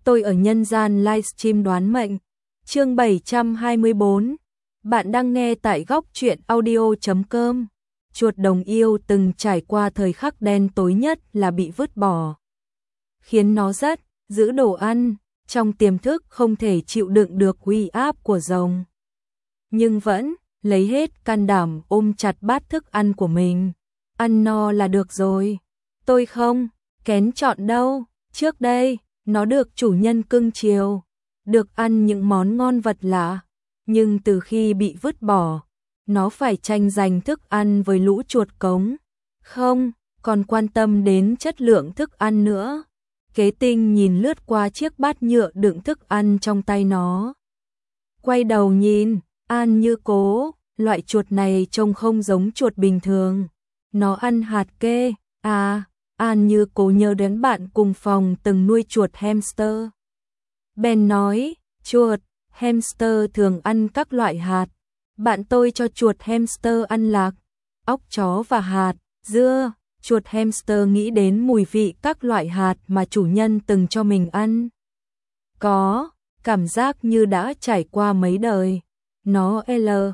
Tôi ở nhân gian livestream đoán mệnh. Chương 724. Bạn đang nghe tại góc truyện audio.com. Chuột đồng yêu từng trải qua thời khắc đen tối nhất là bị vứt bỏ, khiến nó rất giữ đồ ăn, trong tiềm thức không thể chịu đựng được uy áp của rồng, nhưng vẫn lấy hết can đảm ôm chặt bát thức ăn của mình. Ăn no là được rồi. Tôi không kén chọn đâu. Trước đây, nó được chủ nhân cưng chiều, được ăn những món ngon vật lạ, nhưng từ khi bị vứt bỏ, nó phải tranh giành thức ăn với lũ chuột cống, không còn quan tâm đến chất lượng thức ăn nữa. Kế Tinh nhìn lướt qua chiếc bát nhựa đựng thức ăn trong tay nó, quay đầu nhìn An Như Cố. Loại chuột này trông không giống chuột bình thường, nó ăn hạt kê. An Như Cố nhớ đến bạn cùng phòng từng nuôi chuột hamster. Ben nói, chuột hamster thường ăn các loại hạt. Bạn tôi cho chuột hamster ăn lạc, óc chó và hạt dưa. Chuột hamster nghĩ đến mùi vị các loại hạt mà chủ nhân từng cho mình ăn. Có cảm giác như đã trải qua mấy đời. Nó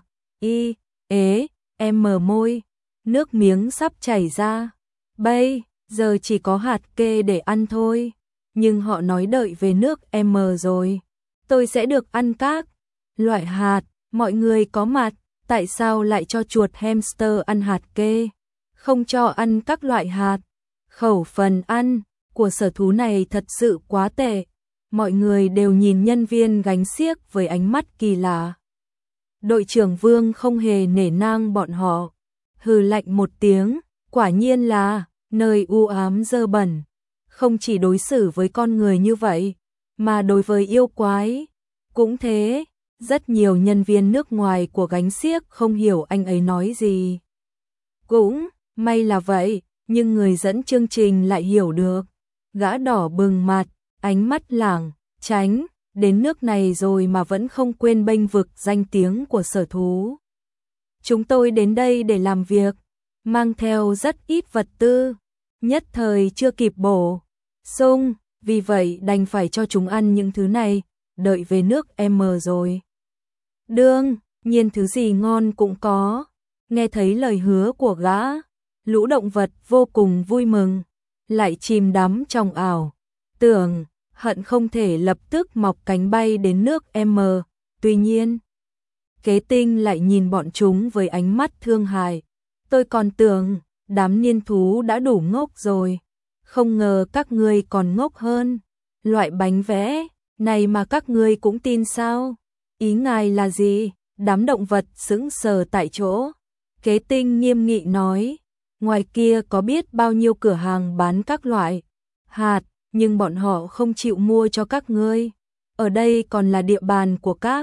môi, nước miếng sắp chảy ra. Bây giờ chỉ có hạt kê để ăn thôi, nhưng họ nói đợi về nước rồi, tôi sẽ được ăn các loại hạt. Mọi người có mặt, tại sao lại cho chuột hamster ăn hạt kê, không cho ăn các loại hạt? Khẩu phần ăn của sở thú này thật sự quá tệ. Mọi người đều nhìn nhân viên gánh xiếc với ánh mắt kỳ lạ. Đội trưởng Vương không hề nể nang bọn họ, hừ lạnh một tiếng, quả nhiên là nơi u ám dơ bẩn, không chỉ đối xử với con người như vậy, mà đối với yêu quái cũng thế. Rất nhiều nhân viên nước ngoài của gánh xiếc không hiểu anh ấy nói gì. Cũng may là vậy, nhưng người dẫn chương trình lại hiểu được. Gã đỏ bừng mặt, ánh mắt lảng tránh, đến nước này rồi mà vẫn không quên bênh vực danh tiếng của sở thú. Chúng tôi đến đây để làm việc, mang theo rất ít vật tư, nhất thời chưa kịp bổ sung, vì vậy đành phải cho chúng ăn những thứ này, đợi về nước rồi. Đương nhiên thứ gì ngon cũng có. Nghe thấy lời hứa của gã, lũ động vật vô cùng vui mừng, lại chìm đắm trong ảo tưởng, hận không thể lập tức mọc cánh bay đến nước Tuy nhiên, Kế Tinh lại nhìn bọn chúng với ánh mắt thương hại. Tôi còn tưởng đám niên thú đã đủ ngốc rồi, không ngờ các ngươi còn ngốc hơn. Loại bánh vẽ này mà các ngươi cũng tin sao? Ý ngài là gì? Đám động vật sững sờ tại chỗ. Kế Tinh nghiêm nghị nói, ngoài kia có biết bao nhiêu cửa hàng bán các loại hạt, nhưng bọn họ không chịu mua cho các ngươi. Ở đây còn là địa bàn của các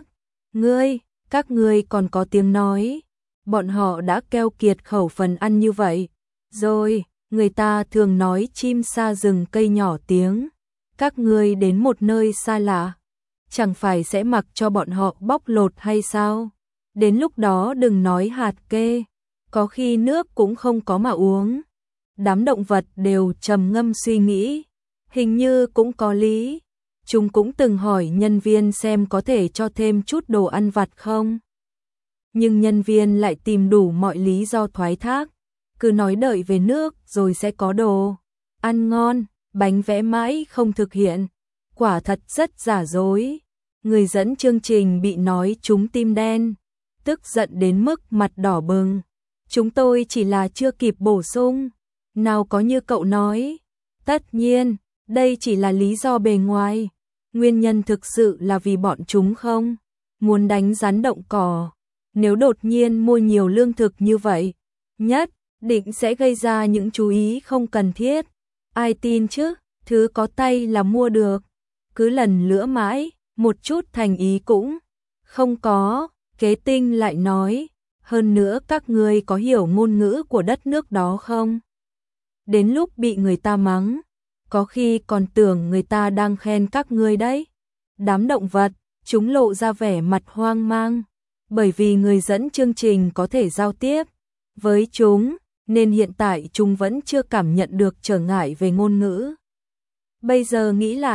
ngươi còn có tiếng nói. Bọn họ đã keo kiệt khẩu phần ăn như vậy rồi. Người ta thường nói chim xa rừng cây nhỏ tiếng. Các ngươi đến một nơi xa lạ, chẳng phải sẽ mặc cho bọn họ bóc lột hay sao? Đến lúc đó đừng nói hạt kê, có khi nước cũng không có mà uống. Đám động vật đều trầm ngâm suy nghĩ, hình như cũng có lý. Chúng cũng từng hỏi nhân viên xem có thể cho thêm chút đồ ăn vặt không, nhưng nhân viên lại tìm đủ mọi lý do thoái thác, cứ nói đợi về nước rồi sẽ có đồ ăn ngon. Bánh vẽ mãi không thực hiện, quả thật rất giả dối. Người dẫn chương trình bị nói trúng tim đen, tức giận đến mức mặt đỏ bừng. Chúng tôi chỉ là chưa kịp bổ sung, nào có như cậu nói. Tất nhiên, đây chỉ là lý do bề ngoài, nguyên nhân thực sự là vì bọn chúng không muốn đánh rắn động cỏ. Nếu đột nhiên mua nhiều lương thực như vậy, nhất định sẽ gây ra những chú ý không cần thiết. Ai tin chứ, thứ có tay là mua được. Cứ lần lữa mãi, một chút thành ý cũng không có. Kế Tinh lại nói, hơn nữa các ngươi có hiểu ngôn ngữ của đất nước đó không? Đến lúc bị người ta mắng, có khi còn tưởng người ta đang khen các ngươi đấy. Đám động vật, chúng lộ ra vẻ mặt hoang mang, bởi vì người dẫn chương trình có thể giao tiếp với chúng, nên hiện tại chúng vẫn chưa cảm nhận được trở ngại về ngôn ngữ. Bây giờ nghĩ lại,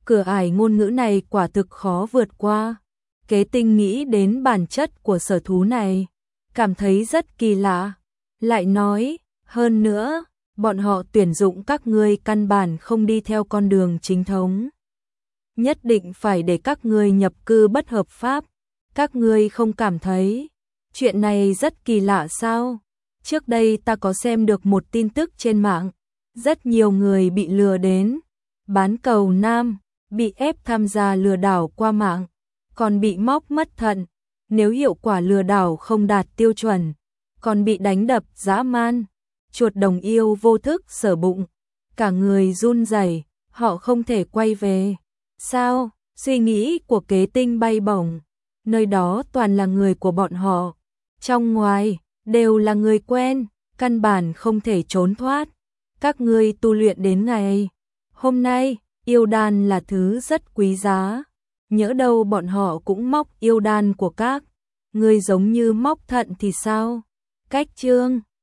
Cửa ải ngôn ngữ này quả thực khó vượt qua. Kế Tinh nghĩ đến bản chất của sở thú này, cảm thấy rất kỳ lạ. Lại nói, hơn nữa, bọn họ tuyển dụng các ngươi căn bản không đi theo con đường chính thống. Nhất định phải để các ngươi nhập cư bất hợp pháp. Các ngươi không cảm thấy chuyện này rất kỳ lạ sao? Trước đây ta có xem được một tin tức trên mạng, rất nhiều người bị lừa đến bán cầu nam, bị ép tham gia lừa đảo qua mạng, còn bị móc mất thận, nếu hiệu quả lừa đảo không đạt tiêu chuẩn, còn bị đánh đập dã man. Chuột đồng yêu vô thức sờ bụng, cả người run rẩy, họ không thể quay về. Sao? Suy nghĩ của Kế Tinh bay bổng, nơi đó toàn là người của bọn họ, trong ngoài đều là người quen, căn bản không thể trốn thoát. Các ngươi tu luyện đến ngày hôm nay, yêu đan là thứ rất quý giá, nhỡ đâu bọn họ cũng móc yêu đan của các ngươi giống như móc thận thì sao? Cách chương